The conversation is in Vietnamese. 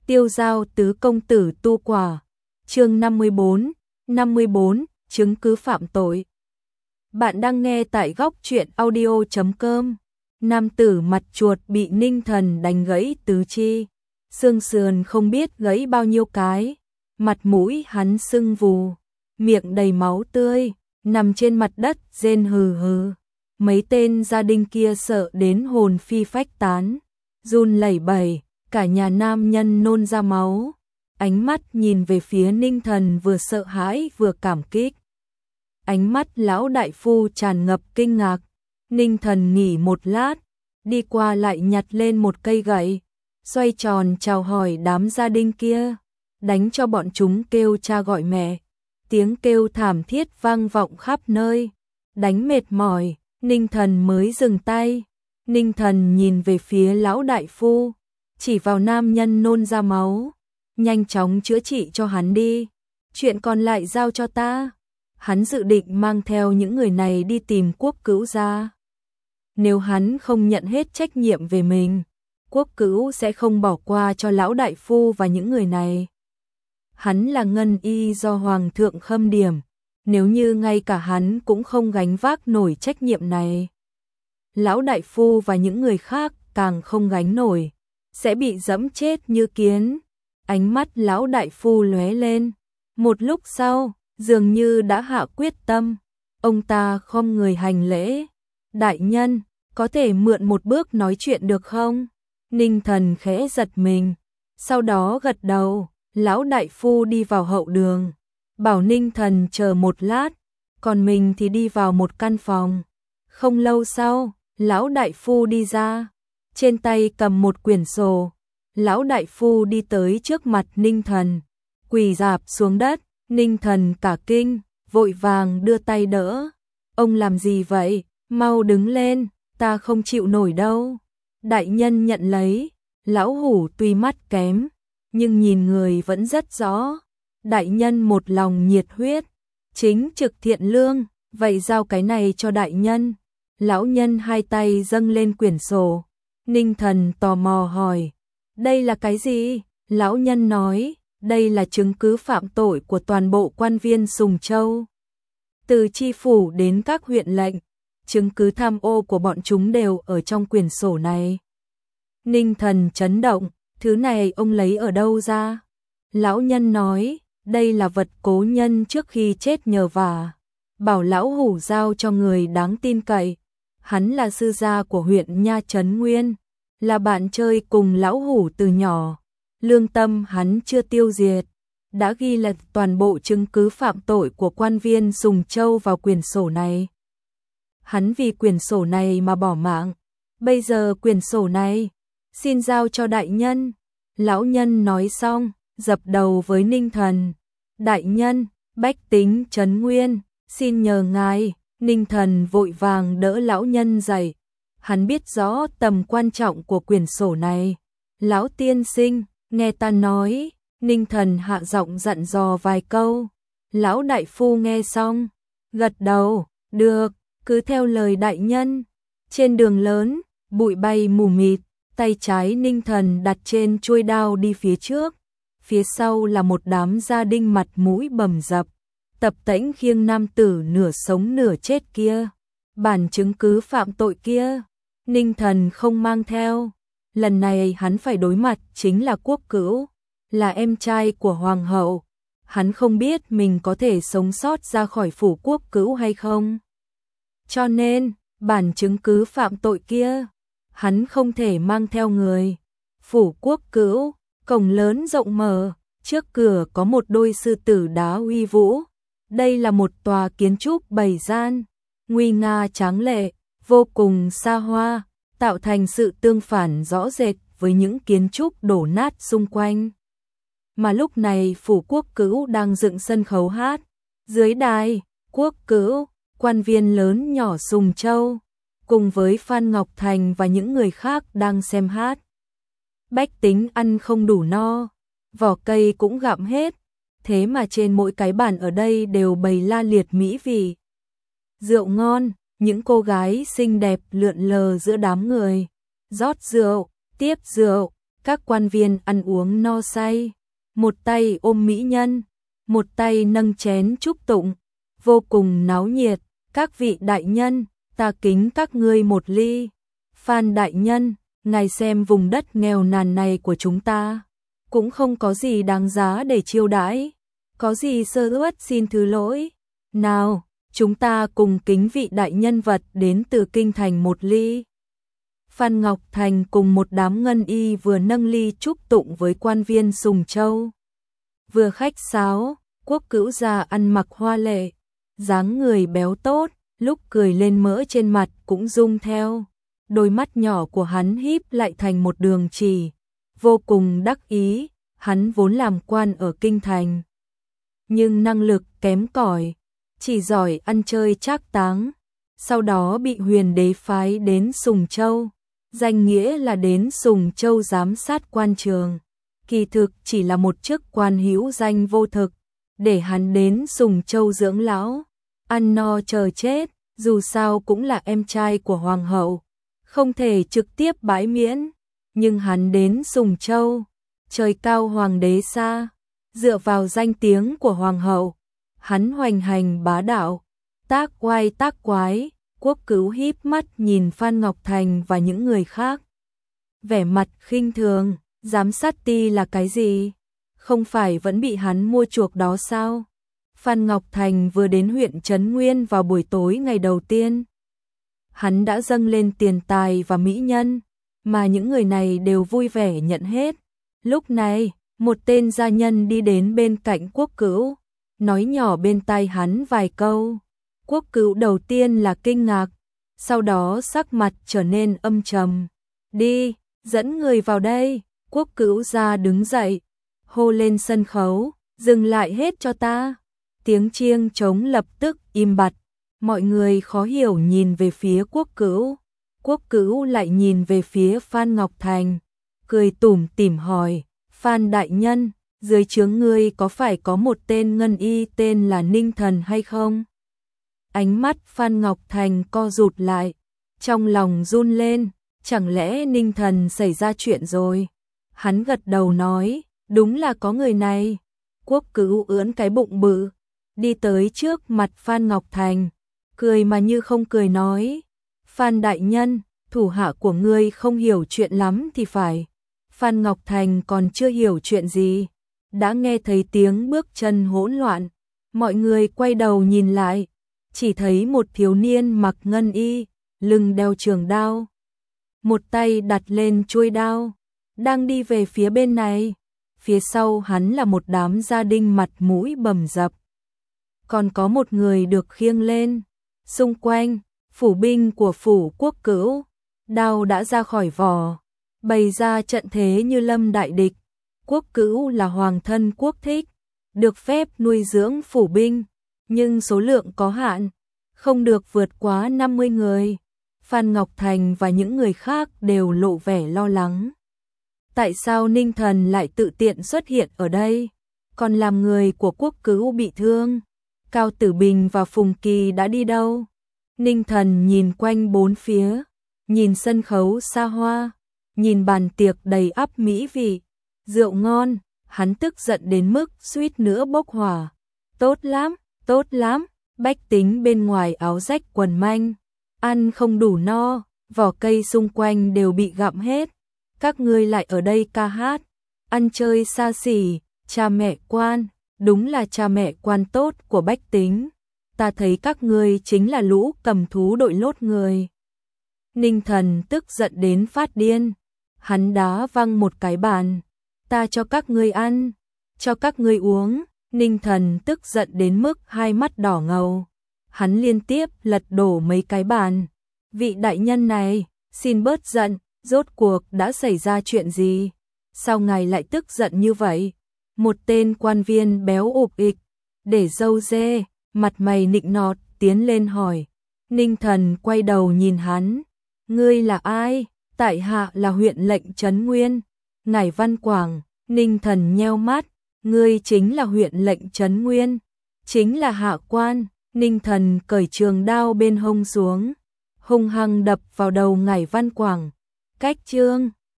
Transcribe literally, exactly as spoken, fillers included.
Tiêu giao tứ công tử tu quả. Chương năm mươi bốn, năm mươi bốn, chứng cứ phạm tội. Bạn đang nghe tại góc truyện audio chấm com. Nam tử mặt chuột bị Ninh Thần đánh gãy tứ chi, xương sườn không biết gãy bao nhiêu cái, mặt mũi hắn sưng vù, miệng đầy máu tươi, nằm trên mặt đất rên hừ hừ. Mấy tên gia đình kia sợ đến hồn phi phách tán, run lẩy bẩy, cả nhà nam nhân nôn ra máu. Ánh mắt nhìn về phía Ninh Thần vừa sợ hãi vừa cảm kích. Ánh mắt lão đại phu tràn ngập kinh ngạc. Ninh Thần nghỉ một lát, đi qua lại nhặt lên một cây gậy, xoay tròn chào hỏi đám gia đình kia, đánh cho bọn chúng kêu cha gọi mẹ. Tiếng kêu thảm thiết vang vọng khắp nơi. Đánh mệt mỏi, Ninh Thần mới dừng tay. Ninh Thần nhìn về phía lão đại phu, chỉ vào nam nhân nôn ra máu. Nhanh chóng chữa trị cho hắn đi, chuyện còn lại giao cho ta. Hắn dự định mang theo những người này đi tìm Quốc Cữu gia. Nếu hắn không nhận hết trách nhiệm về mình, Quốc Cữu sẽ không bỏ qua cho lão đại phu và những người này. Hắn là ngân y do Hoàng thượng khâm điểm, nếu như ngay cả hắn cũng không gánh vác nổi trách nhiệm này, lão đại phu và những người khác càng không gánh nổi, sẽ bị dẫm chết như kiến. Ánh mắt lão đại phu lóe lên, một lúc sau, dường như đã hạ quyết tâm. Ông ta khom người hành lễ. Đại nhân, có thể mượn một bước nói chuyện được không? Ninh Thần khẽ giật mình, sau đó gật đầu. Lão đại phu đi vào hậu đường, bảo Ninh Thần chờ một lát, còn mình thì đi vào một căn phòng. Không lâu sau, lão đại phu đi ra, trên tay cầm một quyển sổ. Lão đại phu đi tới trước mặt Ninh Thần, quỳ rạp xuống đất. Ninh Thần cả kinh, vội vàng đưa tay đỡ. Ông làm gì vậy? Mau đứng lên, ta không chịu nổi đâu. Đại nhân nhận lấy. Lão hủ tuy mắt kém, nhưng nhìn người vẫn rất rõ. Đại nhân một lòng nhiệt huyết, chính trực thiện lương, vậy giao cái này cho đại nhân. Lão nhân hai tay dâng lên quyển sổ. Ninh Thần tò mò hỏi, đây là cái gì? Lão nhân nói, đây là chứng cứ phạm tội của toàn bộ quan viên Sùng Châu. Từ chi phủ đến các huyện lệnh, chứng cứ tham ô của bọn chúng đều ở trong quyển sổ này. Ninh Thần chấn động, thứ này ông lấy ở đâu ra? Lão nhân nói, đây là vật cố nhân trước khi chết nhờ vả, bảo lão hủ giao cho người đáng tin cậy. Hắn là sư gia của huyện Nha Trấn Nguyên, là bạn chơi cùng lão hủ từ nhỏ. Lương tâm hắn chưa tiêu diệt, đã ghi lật toàn bộ chứng cứ phạm tội của quan viên Sùng Châu vào quyển sổ này. Hắn vì quyển sổ này mà bỏ mạng, bây giờ quyển sổ này, xin giao cho đại nhân. Lão nhân nói xong, dập đầu với Ninh Thần. Đại nhân, bách tính Trấn Nguyên, xin nhờ ngài. Ninh Thần vội vàng đỡ lão nhân dậy. Hắn biết rõ tầm quan trọng của quyển sổ này. Lão tiên sinh, nghe ta nói. Ninh Thần hạ giọng dặn dò vài câu. Lão đại phu nghe xong, gật đầu, được, cứ theo lời đại nhân. Trên đường lớn, bụi bay mù mịt, tay trái Ninh Thần đặt trên chuôi đao đi phía trước. Phía sau là một đám gia đình mặt mũi bầm dập, tập tễnh khiêng nam tử nửa sống nửa chết kia. Bản chứng cứ phạm tội kia, Ninh Thần không mang theo. Lần này hắn phải đối mặt chính là Quốc Cữu, là em trai của hoàng hậu. Hắn không biết mình có thể sống sót ra khỏi phủ Quốc Cữu hay không. Cho nên, bản chứng cứ phạm tội kia, hắn không thể mang theo người. Phủ Quốc Cữu, cổng lớn rộng mở, trước cửa có một đôi sư tử đá uy vũ. Đây là một tòa kiến trúc bảy gian, nguy nga tráng lệ, vô cùng xa hoa, tạo thành sự tương phản rõ rệt với những kiến trúc đổ nát xung quanh. Mà lúc này phủ Quốc Cữu đang dựng sân khấu hát. Dưới đài, Quốc Cữu, quan viên lớn nhỏ Sùng Châu, cùng với Phan Ngọc Thành và những người khác đang xem hát. Bách tính ăn không đủ no, vỏ cây cũng gặm hết, thế mà trên mỗi cái bàn ở đây đều bày la liệt mỹ vị. Rượu ngon, những cô gái xinh đẹp lượn lờ giữa đám người, rót rượu, tiếp rượu, Các quan viên ăn uống no say, một tay ôm mỹ nhân, một tay nâng chén chúc tụng, vô cùng náo nhiệt. Các vị đại nhân, ta kính các ngươi một ly. Phan đại nhân, ngài xem vùng đất nghèo nàn này của chúng ta, cũng không có gì đáng giá để chiêu đãi, có gì sơ suất xin thứ lỗi. Nào, chúng ta cùng kính vị đại nhân vật đến từ kinh thành một ly. Phan Ngọc Thành cùng một đám ngân y vừa nâng ly chúc tụng với quan viên Sùng Châu. Vừa khách sáo, Quốc Cữu già ăn mặc hoa lệ, dáng người béo tốt, lúc cười lên mỡ trên mặt cũng rung theo. Đôi mắt nhỏ của hắn híp lại thành một đường chỉ, vô cùng đắc ý. Hắn vốn làm quan ở kinh thành, nhưng năng lực kém cỏi, chỉ giỏi ăn chơi trác táng. Sau đó bị Huyền Đế phái đến Sùng Châu, danh nghĩa là đến Sùng Châu giám sát quan trường, kỳ thực chỉ là một chức quan hữu danh vô thực, để hắn đến Sùng Châu dưỡng lão, ăn no chờ chết. Dù sao cũng là em trai của hoàng hậu, không thể trực tiếp bãi miễn, nhưng hắn đến Sùng Châu, trời cao hoàng đế xa, dựa vào danh tiếng của hoàng hậu, hắn hoành hành bá đạo, tác oai tác quái. Quốc Cữu híp mắt nhìn Phan Ngọc Thành và những người khác, vẻ mặt khinh thường. Giám sát ti là cái gì? Không phải vẫn bị hắn mua chuộc đó sao? Phan Ngọc Thành vừa đến huyện Trấn Nguyên vào buổi tối ngày đầu tiên, hắn đã dâng lên tiền tài và mỹ nhân, mà những người này đều vui vẻ nhận hết. Lúc này, một tên gia nhân đi đến bên cạnh Quốc Cữu, nói nhỏ bên tai hắn vài câu. Quốc Cữu đầu tiên là kinh ngạc, sau đó sắc mặt trở nên âm trầm. Đi, dẫn người vào đây. Quốc Cữu gia đứng dậy, hô lên sân khấu, dừng lại hết cho ta. Tiếng chiêng trống lập tức im bặt, mọi người khó hiểu nhìn về phía Quốc Cữu. Quốc Cữu lại nhìn về phía Phan Ngọc Thành, cười tủm tỉm hỏi, Phan đại nhân, dưới trướng ngươi có phải có một tên ngân y tên là Ninh Thần hay không? Ánh mắt Phan Ngọc Thành co rụt lại, trong lòng run lên, chẳng lẽ Ninh Thần xảy ra chuyện rồi? Hắn gật đầu nói, đúng là có người này. Quốc Cữu ưỡn cái bụng bự, đi tới trước mặt Phan Ngọc Thành, cười mà như không cười nói, Phan đại nhân, thủ hạ của ngươi không hiểu chuyện lắm thì phải. Phan Ngọc Thành còn chưa hiểu chuyện gì, đã nghe thấy tiếng bước chân hỗn loạn, mọi người quay đầu nhìn lại, chỉ thấy một thiếu niên mặc ngân y, lưng đeo trường đao, một tay đặt lên chuôi đao, đang đi về phía bên này. Phía sau hắn là một đám gia đình mặt mũi bầm dập, còn có một người được khiêng lên. Xung quanh, phủ binh của phủ Quốc Cữu, đao đã ra khỏi vỏ, bày ra trận thế như lâm đại địch. Quốc Cữu là hoàng thân quốc thích, được phép nuôi dưỡng phủ binh, nhưng số lượng có hạn, không được vượt quá năm mươi người. Phan Ngọc Thành và những người khác đều lộ vẻ lo lắng. Tại sao Ninh Thần lại tự tiện xuất hiện ở đây, còn làm người của Quốc Cữu bị thương? Cao Tử Bình và Phùng Kỳ đã đi đâu? Ninh Thần nhìn quanh bốn phía, nhìn sân khấu xa hoa, nhìn bàn tiệc đầy ắp mỹ vị, rượu ngon, hắn tức giận đến mức suýt nữa bốc hỏa. Tốt lắm, tốt lắm, bách tính bên ngoài áo rách quần manh, ăn không đủ no, vỏ cây xung quanh đều bị gặm hết. Các ngươi lại ở đây ca hát, ăn chơi xa xỉ, cha mẹ quan, đúng là cha mẹ quan tốt của bách tính. Ta thấy các ngươi chính là lũ cầm thú đội lốt người. Ninh Thần tức giận đến phát điên, hắn đá văng một cái bàn. Ta cho các ngươi ăn, cho các ngươi uống. Ninh Thần tức giận đến mức hai mắt đỏ ngầu, hắn liên tiếp lật đổ mấy cái bàn. Vị đại nhân này, xin bớt giận, rốt cuộc đã xảy ra chuyện gì? Sao ngài lại tức giận như vậy? Một tên quan viên béo ộp ịch, để râu dê, mặt mày nịnh nọt, tiến lên hỏi. Ninh Thần quay đầu nhìn hắn. Ngươi là ai? Tại hạ là huyện lệnh Trấn Nguyên, Ngải Văn Quảng. Ninh Thần nheo mắt. Ngươi chính là huyện lệnh Trấn Nguyên, chính là hạ quan. Ninh Thần cởi trường đao bên hông xuống, hung hăng đập vào đầu Ngải Văn Quảng. Cách chương